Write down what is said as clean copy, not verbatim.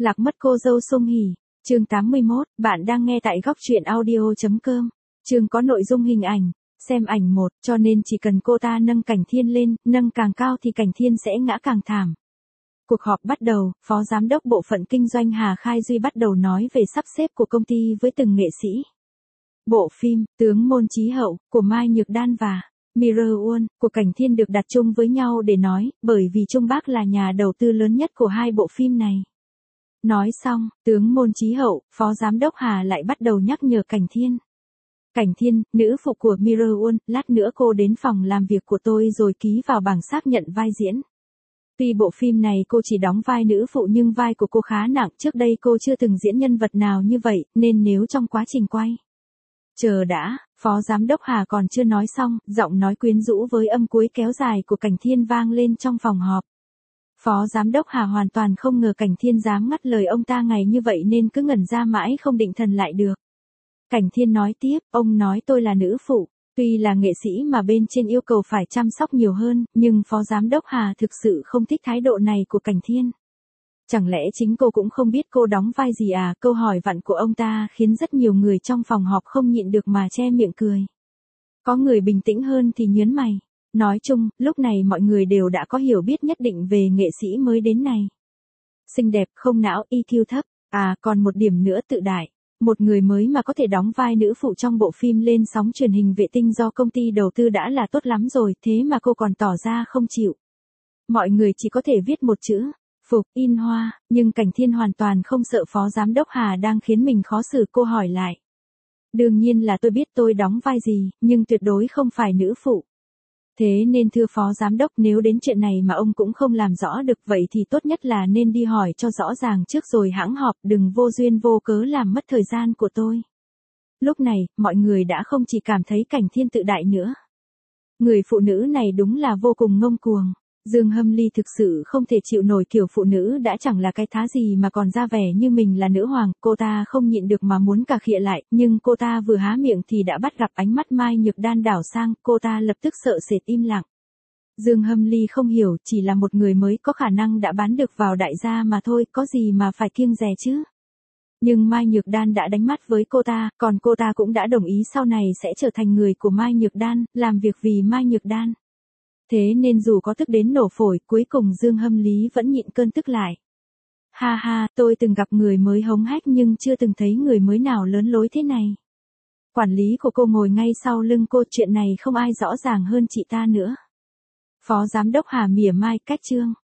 Lạc mất cô dâu Sung Hỉ. Chương 81, bạn đang nghe tại góc truyện audio.com. Chương có nội dung hình ảnh. Xem ảnh 1, cho nên chỉ cần cô ta nâng Cảnh Thiên lên, nâng càng cao thì Cảnh Thiên sẽ ngã càng thảm. Cuộc họp bắt đầu, Phó Giám đốc Bộ phận Kinh doanh Hà Khai Duy bắt đầu nói về sắp xếp của công ty với từng nghệ sĩ. Bộ phim, Tướng Môn Chí Hậu, của Mai Nhược Đan và Mirror One, của Cảnh Thiên được đặt chung với nhau để nói, bởi vì Trung Bác là nhà đầu tư lớn nhất của hai bộ phim này. Nói xong, Tướng Môn Chí Hậu, Phó Giám đốc Hà lại bắt đầu nhắc nhở Cảnh Thiên. Cảnh Thiên, nữ phụ của Mirror One, lát nữa cô đến phòng làm việc của tôi rồi ký vào bảng xác nhận vai diễn. Tuy bộ phim này cô chỉ đóng vai nữ phụ nhưng vai của cô khá nặng, trước đây cô chưa từng diễn nhân vật nào như vậy, nên nếu trong quá trình quay. Chờ đã, Phó Giám đốc Hà còn chưa nói xong, giọng nói quyến rũ với âm cuối kéo dài của Cảnh Thiên vang lên trong phòng họp. Phó Giám đốc Hà hoàn toàn không ngờ Cảnh Thiên dám ngắt lời ông ta ngày như vậy nên cứ ngẩn ra mãi không định thần lại được. Cảnh Thiên nói tiếp, ông nói tôi là nữ phụ, tuy là nghệ sĩ mà bên trên yêu cầu phải chăm sóc nhiều hơn, nhưng Phó Giám đốc Hà thực sự không thích thái độ này của Cảnh Thiên. Chẳng lẽ chính cô cũng không biết cô đóng vai gì à? Câu hỏi vặn của ông ta khiến rất nhiều người trong phòng họp không nhịn được mà che miệng cười. Có người bình tĩnh hơn thì nhớn mày. Nói chung, lúc này mọi người đều đã có hiểu biết nhất định về nghệ sĩ mới đến này. Xinh đẹp, không não, EQ thấp. À, còn một điểm nữa tự đại. Một người mới mà có thể đóng vai nữ phụ trong bộ phim lên sóng truyền hình vệ tinh do công ty đầu tư đã là tốt lắm rồi, thế mà cô còn tỏ ra không chịu. Mọi người chỉ có thể viết một chữ, phục, in hoa, nhưng Cảnh Thiên hoàn toàn không sợ Phó Giám đốc Hà đang khiến mình khó xử. Cô hỏi lại. Đương nhiên là tôi biết tôi đóng vai gì, nhưng tuyệt đối không phải nữ phụ. Thế nên thưa Phó Giám đốc, nếu đến chuyện này mà ông cũng không làm rõ được vậy thì tốt nhất là nên đi hỏi cho rõ ràng trước rồi hãng họp, đừng vô duyên vô cớ làm mất thời gian của tôi. Lúc này, mọi người đã không chỉ cảm thấy Cảnh Thiên tự đại nữa. Người phụ nữ này đúng là vô cùng ngông cuồng. Dương Hâm Ly thực sự không thể chịu nổi kiểu phụ nữ đã chẳng là cái thá gì mà còn ra vẻ như mình là nữ hoàng, cô ta không nhịn được mà muốn cà khịa lại, nhưng cô ta vừa há miệng thì đã bắt gặp ánh mắt Mai Nhược Đan đảo sang, cô ta lập tức sợ sệt im lặng. Dương Hâm Ly không hiểu, chỉ là một người mới có khả năng đã bán được vào đại gia mà thôi, có gì mà phải kiêng dè chứ. Nhưng Mai Nhược Đan đã đánh mắt với cô ta, còn cô ta cũng đã đồng ý sau này sẽ trở thành người của Mai Nhược Đan, làm việc vì Mai Nhược Đan. Thế nên dù có tức đến nổ phổi, cuối cùng Dương Hâm Lý vẫn nhịn cơn tức lại. Ha ha, tôi từng gặp người mới hống hách nhưng chưa từng thấy người mới nào lớn lối thế này. Quản lý của cô ngồi ngay sau lưng cô, chuyện này không ai rõ ràng hơn chị ta nữa. Phó Giám đốc Hà mỉa mai cách chương.